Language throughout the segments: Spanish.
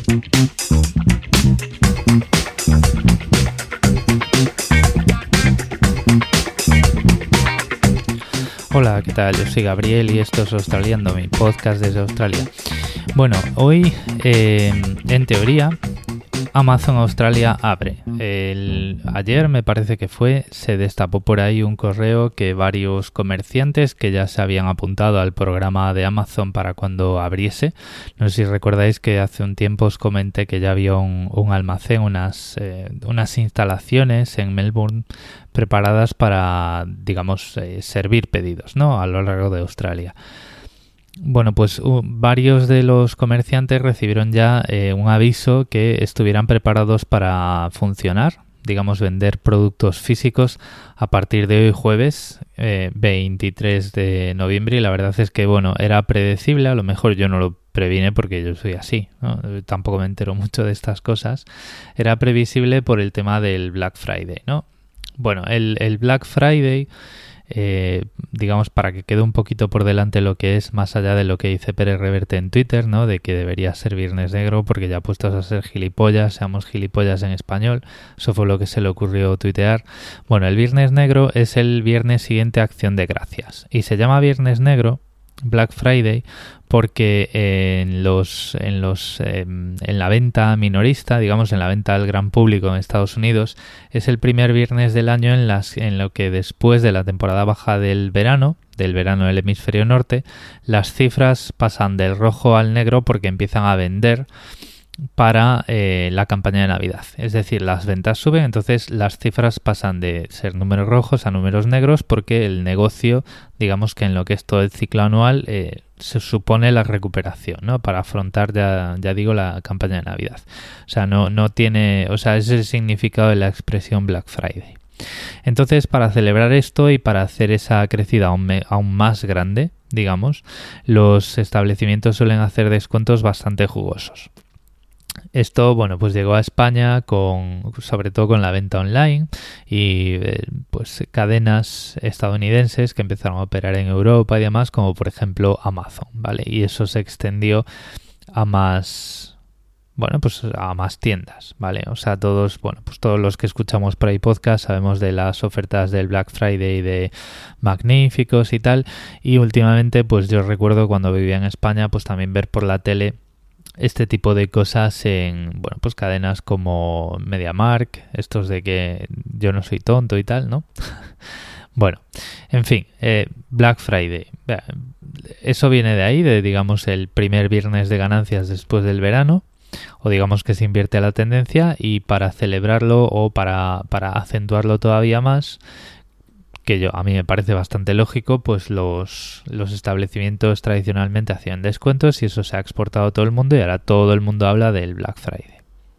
Hola, ¿qué tal? Yo soy Gabriel y esto es Australiando, mi podcast desde Australia. Bueno, hoy, en teoría, Amazon Australia abre. Ayer me parece que se destapó por ahí un correo que varios comerciantes que ya se habían apuntado al programa de Amazon para cuando abriese. No sé si recordáis que hace un tiempo os comenté que ya había un almacén, unas instalaciones en Melbourne preparadas para, digamos, servir pedidos, ¿no? A lo largo de Australia. Bueno, pues varios de los comerciantes recibieron ya un aviso que estuvieran preparados para funcionar, digamos, vender productos físicos a partir de hoy jueves 23 de noviembre, y la verdad es que, bueno, era predecible. A lo mejor yo no lo previne porque yo soy así, ¿no? Tampoco me entero mucho de estas cosas. Era previsible por el tema del Black Friday, ¿no? Bueno, el Black Friday, digamos, para que quede un poquito por delante lo que es, más allá de lo que dice Pérez Reverte en Twitter, ¿no? De que debería ser Viernes Negro, porque ya puestos a ser gilipollas, seamos gilipollas en español. Eso fue lo que se le ocurrió tuitear. Bueno, el Viernes Negro es el viernes siguiente a Acción de Gracias y se llama Viernes Negro, Black Friday, porque en la venta minorista, digamos, en la venta al gran público en Estados Unidos, es el primer viernes del año en lo que después de la temporada baja del verano del hemisferio norte, las cifras pasan del rojo al negro porque empiezan a vender para la campaña de Navidad. Es decir, las ventas suben, entonces las cifras pasan de ser números rojos a números negros porque el negocio, digamos que en lo que es todo el ciclo anual, se supone la recuperación, ¿no? Para afrontar, ya digo, la campaña de Navidad. O sea, no tiene, o sea, ese es el significado de la expresión Black Friday. Entonces, para celebrar esto y para hacer esa crecida aún más grande, digamos, los establecimientos suelen hacer descuentos bastante jugosos. Esto, bueno, pues llegó a España sobre todo con la venta online y pues cadenas estadounidenses que empezaron a operar en Europa y demás, como por ejemplo Amazon, ¿vale? Y eso se extendió a más tiendas, ¿vale? O sea, todos los que escuchamos por ahí podcast sabemos de las ofertas del Black Friday de magníficos y tal, y últimamente pues yo recuerdo cuando vivía en España pues también ver por la tele este tipo de cosas en, bueno, pues cadenas como MediaMarkt, estos de que yo no soy tonto y tal, ¿no? Bueno, en fin, Black Friday. Eso viene de ahí, de, digamos, el primer viernes de ganancias después del verano, o digamos que se invierte la tendencia, y para celebrarlo o para acentuarlo todavía más, que a mí me parece bastante lógico, pues los establecimientos tradicionalmente hacían descuentos y eso se ha exportado a todo el mundo y ahora todo el mundo habla del Black Friday.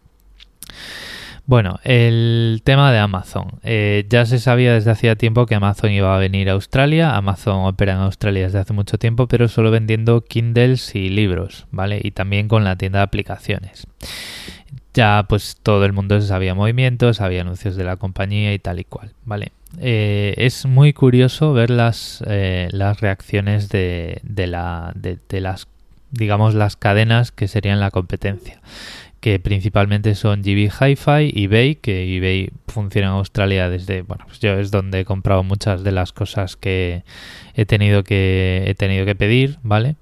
Bueno, el tema de Amazon. Ya se sabía desde hacía tiempo que Amazon iba a venir a Australia. Amazon opera en Australia desde hace mucho tiempo, pero solo vendiendo Kindles y libros, ¿vale? Y también con la tienda de aplicaciones. Ya pues todo el mundo se sabía movimientos, había anuncios de la compañía y tal y cual, ¿vale? Es muy curioso ver las reacciones de las, digamos, las cadenas que serían la competencia, que principalmente son GB Hi-Fi, eBay, que eBay funciona en Australia desde, bueno, pues yo es donde he comprado muchas de las cosas que he tenido que pedir, ¿vale?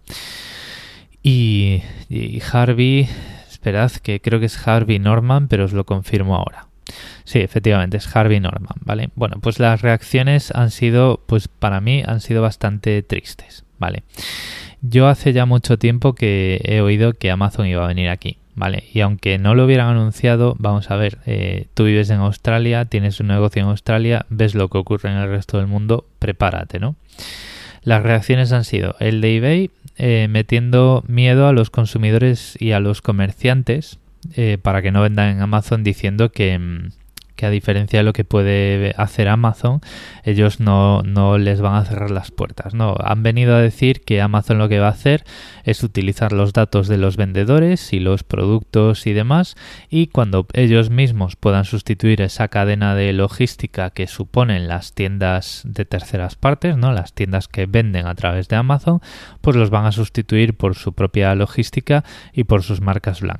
Y Harvey, esperad, que creo que es Harvey Norman, pero os lo confirmo ahora. Sí, efectivamente, es Harvey Norman, ¿vale? Bueno, pues las reacciones han sido, pues para mí, han sido bastante tristes, ¿vale? Yo hace ya mucho tiempo que he oído que Amazon iba a venir aquí, ¿vale? Y aunque no lo hubieran anunciado, vamos a ver, tú vives en Australia, tienes un negocio en Australia, ves lo que ocurre en el resto del mundo, prepárate, ¿no? Las reacciones han sido el de eBay metiendo miedo a los consumidores y a los comerciantes para que no vendan en Amazon, diciendo que a diferencia de lo que puede hacer Amazon, ellos no les van a cerrar las puertas, ¿no? Han venido a decir que Amazon lo que va a hacer es utilizar los datos de los vendedores y los productos y demás, y cuando ellos mismos puedan sustituir esa cadena de logística que suponen las tiendas de terceras partes, ¿no? Las tiendas que venden a través de Amazon, pues los van a sustituir por su propia logística y por sus marcas blancas.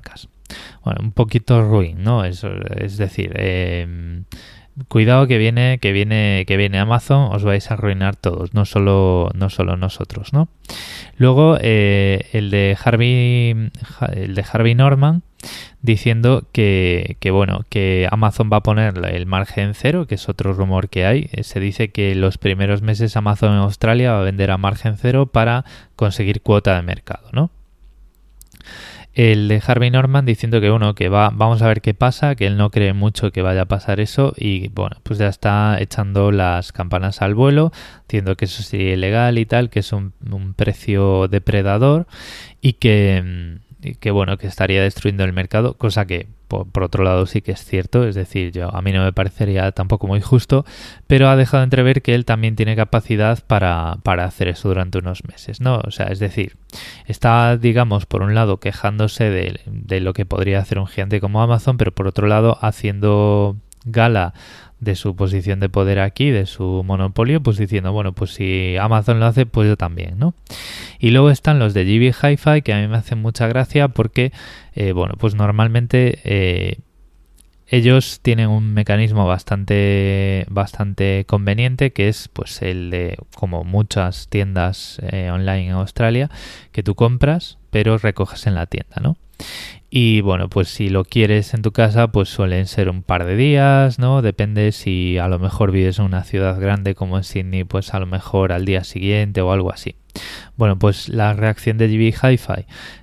bueno, un poquito ruin, ¿no? Eso, es decir, cuidado que viene Amazon, os vais a arruinar todos, no solo nosotros, ¿no? Luego el de Harvey Norman diciendo que Amazon va a poner el margen cero, que es otro rumor que hay. Se dice que los primeros meses Amazon en Australia va a vender a margen cero para conseguir cuota de mercado, ¿no? El de Harvey Norman diciendo que vamos a ver qué pasa, que él no cree mucho que vaya a pasar eso y bueno, pues ya está echando las campanas al vuelo, diciendo que eso sería ilegal y tal, que es un precio depredador y que estaría destruyendo el mercado, cosa que por otro lado sí que es cierto, es decir, a mí no me parecería tampoco muy justo, pero ha dejado entrever que él también tiene capacidad para hacer eso durante unos meses, ¿no? O sea, es decir, está, digamos, por un lado quejándose de lo que podría hacer un gigante como Amazon, pero por otro lado haciendo gala de su posición de poder aquí, de su monopolio, pues diciendo, bueno, pues si Amazon lo hace, pues yo también, ¿no? Y luego están los de GB Hi-Fi, que a mí me hacen mucha gracia porque, pues normalmente ellos tienen un mecanismo bastante conveniente, que es pues el de, como muchas tiendas online en Australia, que tú compras, pero recoges en la tienda, ¿no? Y bueno, pues si lo quieres en tu casa, pues suelen ser un par de días, ¿no? Depende si a lo mejor vives en una ciudad grande como en Sydney, pues a lo mejor al día siguiente o algo así. Bueno, pues la reacción de GB Hi-Fi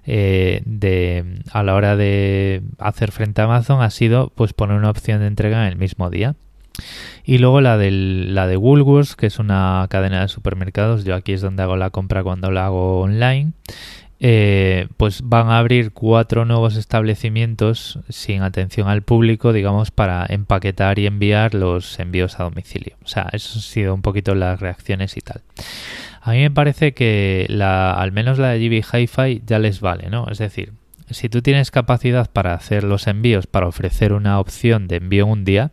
a la hora de hacer frente a Amazon ha sido pues poner una opción de entrega en el mismo día. Y luego la de Woolworths, que es una cadena de supermercados. Yo aquí es donde hago la compra cuando la hago online. Pues van a abrir 4 nuevos establecimientos sin atención al público, digamos, para empaquetar y enviar los envíos a domicilio. O sea, eso han sido un poquito las reacciones y tal. A mí me parece que al menos la de GB Hi-Fi ya les vale, ¿no? Es decir, si tú tienes capacidad para hacer los envíos, para ofrecer una opción de envío en un día,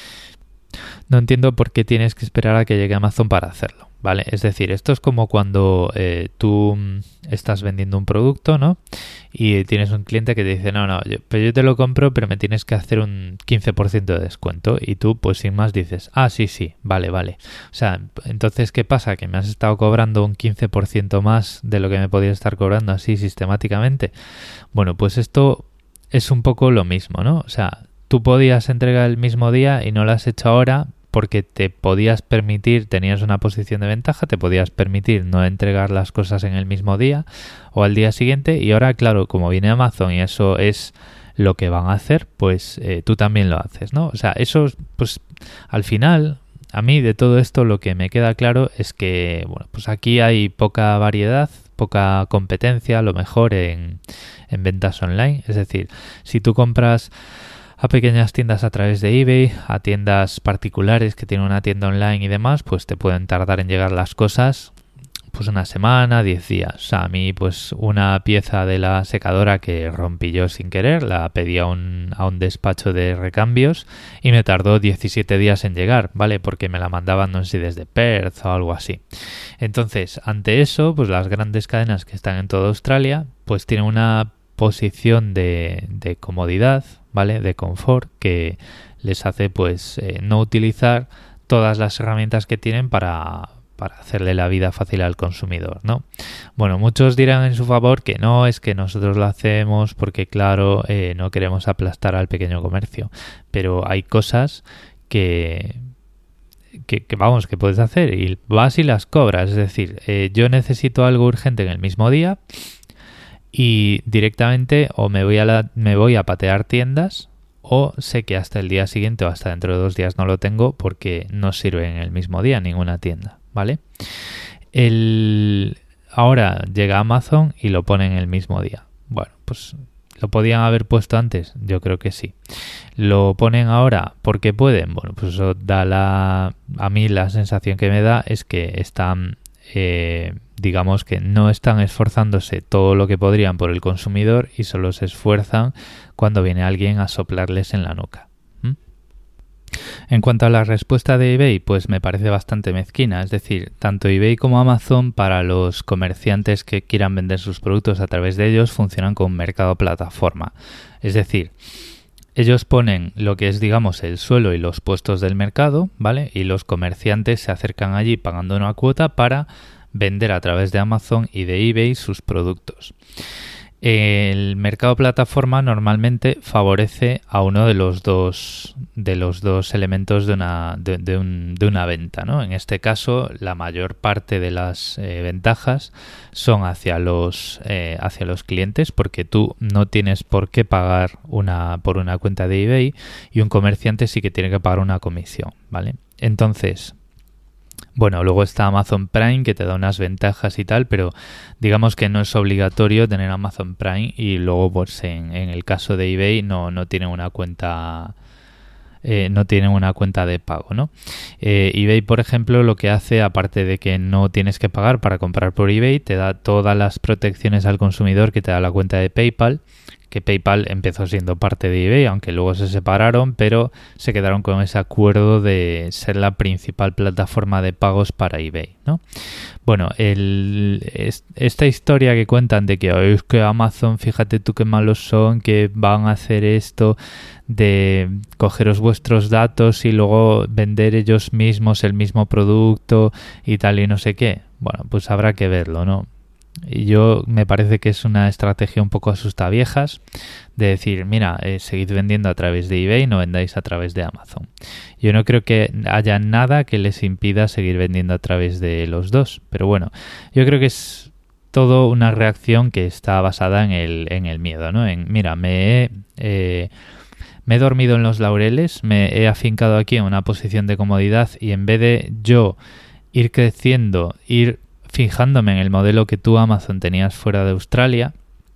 no entiendo por qué tienes que esperar a que llegue Amazon para hacerlo, ¿vale? Es decir, esto es como cuando tú estás vendiendo un producto, ¿no? Y tienes un cliente que te dice, yo te lo compro, pero me tienes que hacer un 15% de descuento. Y tú, pues sin más, dices, sí, vale. O sea, entonces, ¿qué pasa? ¿Que me has estado cobrando un 15% más de lo que me podías estar cobrando así sistemáticamente? Bueno, pues esto es un poco lo mismo, ¿no? O sea, tú podías entregar el mismo día y no lo has hecho ahora porque te podías permitir, tenías una posición de ventaja, te podías permitir no entregar las cosas en el mismo día o al día siguiente, y ahora, claro, como viene Amazon y eso es lo que van a hacer, pues tú también lo haces, ¿no? O sea, eso, pues al final, a mí de todo esto lo que me queda claro es que, bueno, pues aquí hay poca variedad, poca competencia, a lo mejor en ventas online. Es decir, si tú compras a pequeñas tiendas a través de eBay, a tiendas particulares que tienen una tienda online y demás, pues te pueden tardar en llegar las cosas pues una semana, 10 días. O sea, a mí pues una pieza de la secadora que rompí yo sin querer, la pedí a un despacho de recambios y me tardó 17 días en llegar, ¿vale? Porque me la mandaban, no sé si desde Perth o algo así. Entonces, ante eso, pues las grandes cadenas que están en toda Australia, pues tienen una posición de comodidad, ¿vale? De confort, que les hace pues no utilizar todas las herramientas que tienen para hacerle la vida fácil al consumidor, ¿no? Bueno, muchos dirán en su favor que no, es que nosotros lo hacemos porque, claro, no queremos aplastar al pequeño comercio, pero hay cosas que vamos, que puedes hacer y vas y las cobras. Es decir, yo necesito algo urgente en el mismo día y directamente o me voy a patear tiendas, o sé que hasta el día siguiente o hasta dentro de 2 días no lo tengo porque no sirve en el mismo día ninguna tienda, ¿vale? Ahora llega Amazon y lo pone en el mismo día. Bueno, pues ¿lo podían haber puesto antes? Yo creo que sí. ¿Lo ponen ahora porque pueden? Bueno, pues eso a mí la sensación que me da es que están digamos que no están esforzándose todo lo que podrían por el consumidor y solo se esfuerzan cuando viene alguien a soplarles en la nuca. En cuanto a la respuesta de eBay, pues me parece bastante mezquina. Es decir, tanto eBay como Amazon, para los comerciantes que quieran vender sus productos a través de ellos, funcionan como un mercado plataforma. Es decir, ellos ponen lo que es, digamos, el suelo y los puestos del mercado, ¿vale? Y los comerciantes se acercan allí pagando una cuota para vender a través de Amazon y de eBay sus productos. El mercado plataforma normalmente favorece a uno de los dos elementos de una venta, ¿no? En este caso, la mayor parte de las ventajas son hacia los clientes, porque tú no tienes por qué pagar por una cuenta de eBay, y un comerciante sí que tiene que pagar una comisión, ¿vale? Entonces, bueno, luego está Amazon Prime, que te da unas ventajas y tal, pero digamos que no es obligatorio tener Amazon Prime, y luego pues en el caso de eBay no tienen una cuenta de pago, ¿no? eBay, por ejemplo, lo que hace, aparte de que no tienes que pagar para comprar por eBay, te da todas las protecciones al consumidor que te da la cuenta de PayPal, que PayPal empezó siendo parte de eBay, aunque luego se separaron, pero se quedaron con ese acuerdo de ser la principal plataforma de pagos para eBay, ¿no? Bueno, esta historia que cuentan de que es que Amazon, fíjate tú qué malos son, que van a hacer esto de cogeros vuestros datos y luego vender ellos mismos el mismo producto y tal y no sé qué. Bueno, pues habrá que verlo, ¿no? Y yo me parece que es una estrategia un poco asustaviejas de decir, mira, seguid vendiendo a través de eBay, no vendáis a través de Amazon. Yo no creo que haya nada que les impida seguir vendiendo a través de los dos, pero bueno, yo creo que es todo una reacción que está basada en el miedo, ¿no? Mira, me he dormido en los laureles, me he afincado aquí en una posición de comodidad, y en vez de yo ir creciendo, ir fijándome en el modelo que tú, Amazon, tenías fuera de Australia,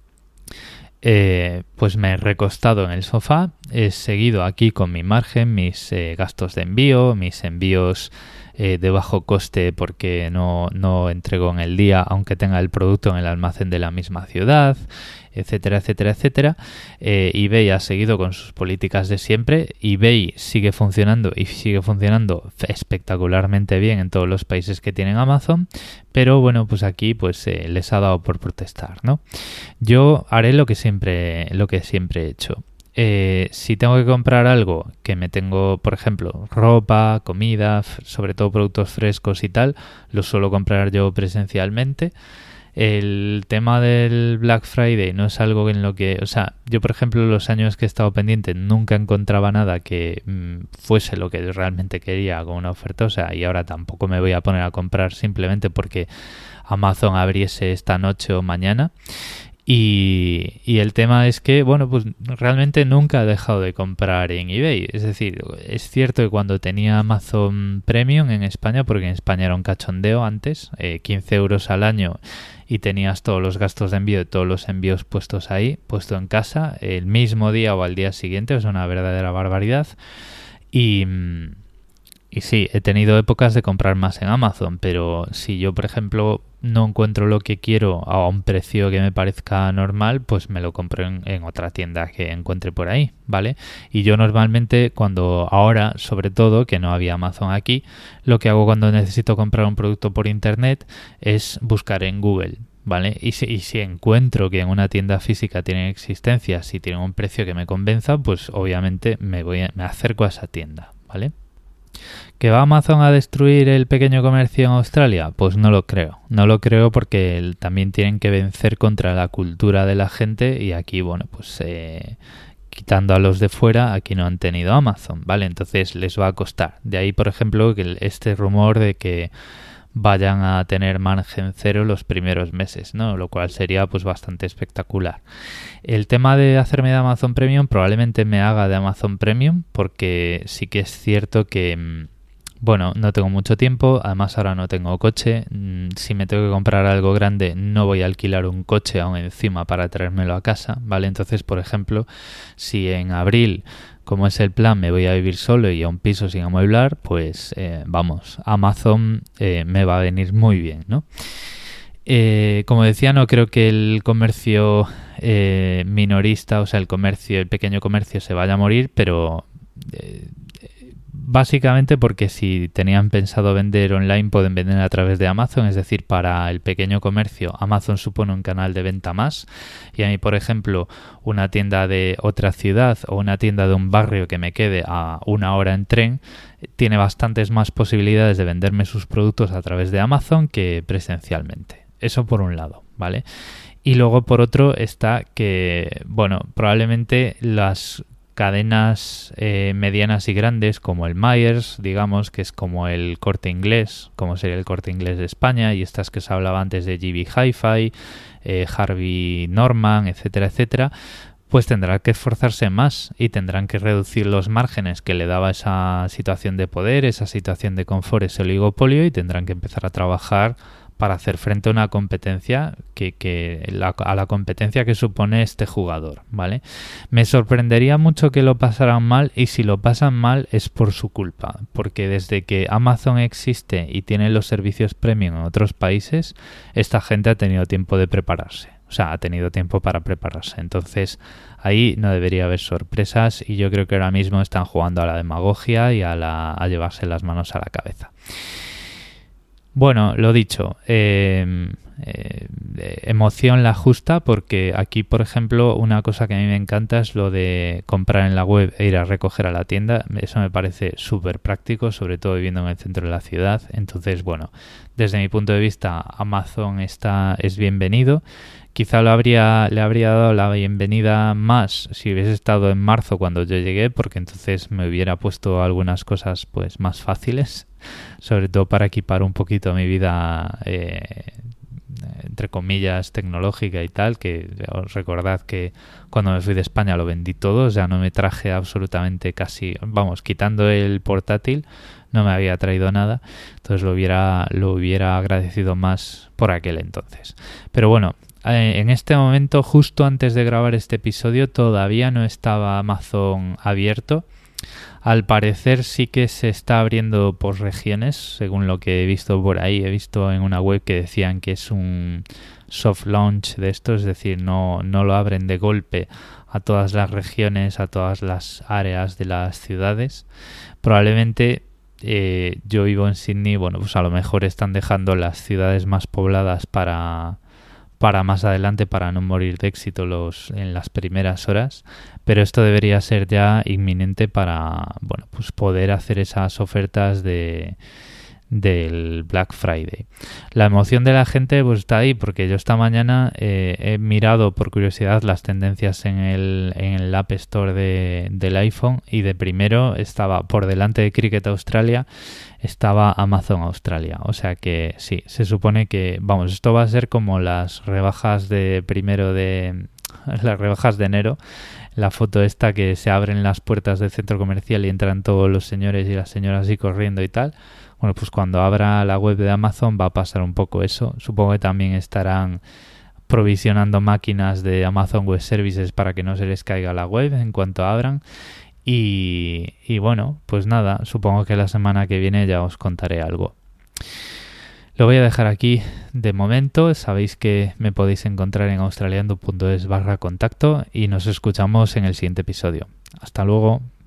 pues me he recostado en el sofá, he seguido aquí con mi margen, mis gastos de envío, mis envíos de bajo coste porque no entrego en el día aunque tenga el producto en el almacén de la misma ciudad, etcétera, etcétera, etcétera. eBay ha seguido con sus políticas de siempre. eBay sigue funcionando y sigue funcionando espectacularmente bien en todos los países que tienen Amazon, pero bueno, pues aquí pues les ha dado por protestar, ¿no? Yo haré lo que siempre he hecho. Si tengo que comprar algo que me tengo, por ejemplo, ropa, comida, sobre todo productos frescos y tal, lo suelo comprar yo presencialmente. El tema del Black Friday no es algo en lo que... O sea, yo, por ejemplo, los años que he estado pendiente nunca encontraba nada que fuese lo que realmente quería con una oferta. O sea, y ahora tampoco me voy a poner a comprar simplemente porque Amazon abriese esta noche o mañana. Y el tema es que, bueno, pues realmente nunca he dejado de comprar en eBay. Es decir, es cierto que cuando tenía Amazon Premium en España, porque en España era un cachondeo antes, 15 euros al año y tenías todos los gastos de envío y todos los envíos puestos ahí, puesto en casa, el mismo día o al día siguiente, es una verdadera barbaridad. Y sí, he tenido épocas de comprar más en Amazon, pero si yo, por ejemplo, no encuentro lo que quiero a un precio que me parezca normal, pues me lo compro en otra tienda que encuentre por ahí, ¿vale? Y yo normalmente, ahora, sobre todo, que no había Amazon aquí, lo que hago cuando necesito comprar un producto por internet es buscar en Google, ¿vale? Y si encuentro que en una tienda física tienen existencia, si tienen un precio que me convenza, pues obviamente me acerco a esa tienda, ¿vale? ¿Que va Amazon a destruir el pequeño comercio en Australia? Pues no lo creo. No lo creo porque también tienen que vencer contra la cultura de la gente, y aquí, bueno, pues quitando a los de fuera, aquí no han tenido Amazon, ¿vale? Entonces les va a costar. De ahí, por ejemplo, que este rumor de que vayan a tener margen cero los primeros meses, ¿no? Lo cual sería pues bastante espectacular. El tema de hacerme de Amazon Premium, probablemente me haga de Amazon Premium, porque sí que es cierto que, bueno, no tengo mucho tiempo, además ahora no tengo coche. Si me tengo que comprar algo grande, no voy a alquilar un coche aún encima para traérmelo a casa, ¿vale? Entonces, por ejemplo, si en abril, como es el plan, me voy a vivir solo y a un piso sin amueblar, pues vamos, Amazon me va a venir muy bien, ¿no? Como decía, no creo que el comercio minorista, o sea, el pequeño comercio se vaya a morir, pero básicamente porque si tenían pensado vender online pueden vender a través de Amazon, es decir, para el pequeño comercio Amazon supone un canal de venta más, y a mí, por ejemplo, una tienda de otra ciudad o una tienda de un barrio que me quede a 1 hora en tren tiene bastantes más posibilidades de venderme sus productos a través de Amazon que presencialmente. Eso por un lado, ¿vale? Y luego por otro está que, bueno, probablemente las cadenas medianas y grandes como el Myers, digamos, que es como el Corte Inglés, como sería el Corte Inglés de España, y estas que se hablaba antes de GB Hi-Fi, Harvey Norman, etcétera, etcétera, pues tendrán que esforzarse más y tendrán que reducir los márgenes que le daba esa situación de poder, esa situación de confort, ese oligopolio, y tendrán que empezar a trabajar para hacer frente a una competencia a la competencia que supone este jugador, ¿vale? Me sorprendería mucho que lo pasaran mal, y si lo pasan mal es por su culpa, porque desde que Amazon existe y tiene los servicios premium en otros países, esta gente ha tenido tiempo de prepararse. O sea, ha tenido tiempo para prepararse. Entonces, ahí no debería haber sorpresas, y yo creo que ahora mismo están jugando a la demagogia y a llevarse las manos a la cabeza. Bueno, lo dicho, emoción la justa, porque aquí, por ejemplo, una cosa que a mí me encanta es lo de comprar en la web e ir a recoger a la tienda. Eso me parece súper práctico, sobre todo viviendo en el centro de la ciudad. Entonces, bueno, desde mi punto de vista, Amazon es bienvenido. Quizá le habría dado la bienvenida más si hubiese estado en marzo cuando yo llegué, porque entonces me hubiera puesto algunas cosas pues más fáciles, sobre todo para equipar un poquito mi vida entre comillas tecnológica y tal, que os recordad que cuando me fui de España lo vendí todo, o sea, no me traje absolutamente casi, vamos, quitando el portátil, no me había traído nada, entonces lo hubiera agradecido más por aquel entonces. Pero bueno, en este momento, justo antes de grabar este episodio, todavía no estaba Amazon abierto. Al parecer sí que se está abriendo por regiones, según lo que he visto por ahí. He visto en una web que decían que es un soft launch de esto, es decir, no lo abren de golpe a todas las regiones, a todas las áreas de las ciudades. Probablemente yo vivo en Sydney, bueno, pues a lo mejor están dejando las ciudades más pobladas para más adelante, para no morir de éxito en las primeras horas, pero esto debería ser ya inminente para, bueno, pues poder hacer esas ofertas del Black Friday. La emoción de la gente pues está ahí, porque yo esta mañana he mirado por curiosidad las tendencias en el App Store del iPhone, y de primero estaba por delante de Cricket Australia, estaba Amazon Australia. O sea que sí, se supone que, vamos, esto va a ser como las rebajas de enero, la foto esta que se abren las puertas del centro comercial y entran todos los señores y las señoras así corriendo y tal. Bueno, pues cuando abra la web de Amazon va a pasar un poco eso. Supongo que también estarán provisionando máquinas de Amazon Web Services para que no se les caiga la web en cuanto abran. Y bueno, pues nada, supongo que la semana que viene ya os contaré algo. Lo voy a dejar aquí de momento. Sabéis que me podéis encontrar en australiando.es/contacto, y nos escuchamos en el siguiente episodio. Hasta luego.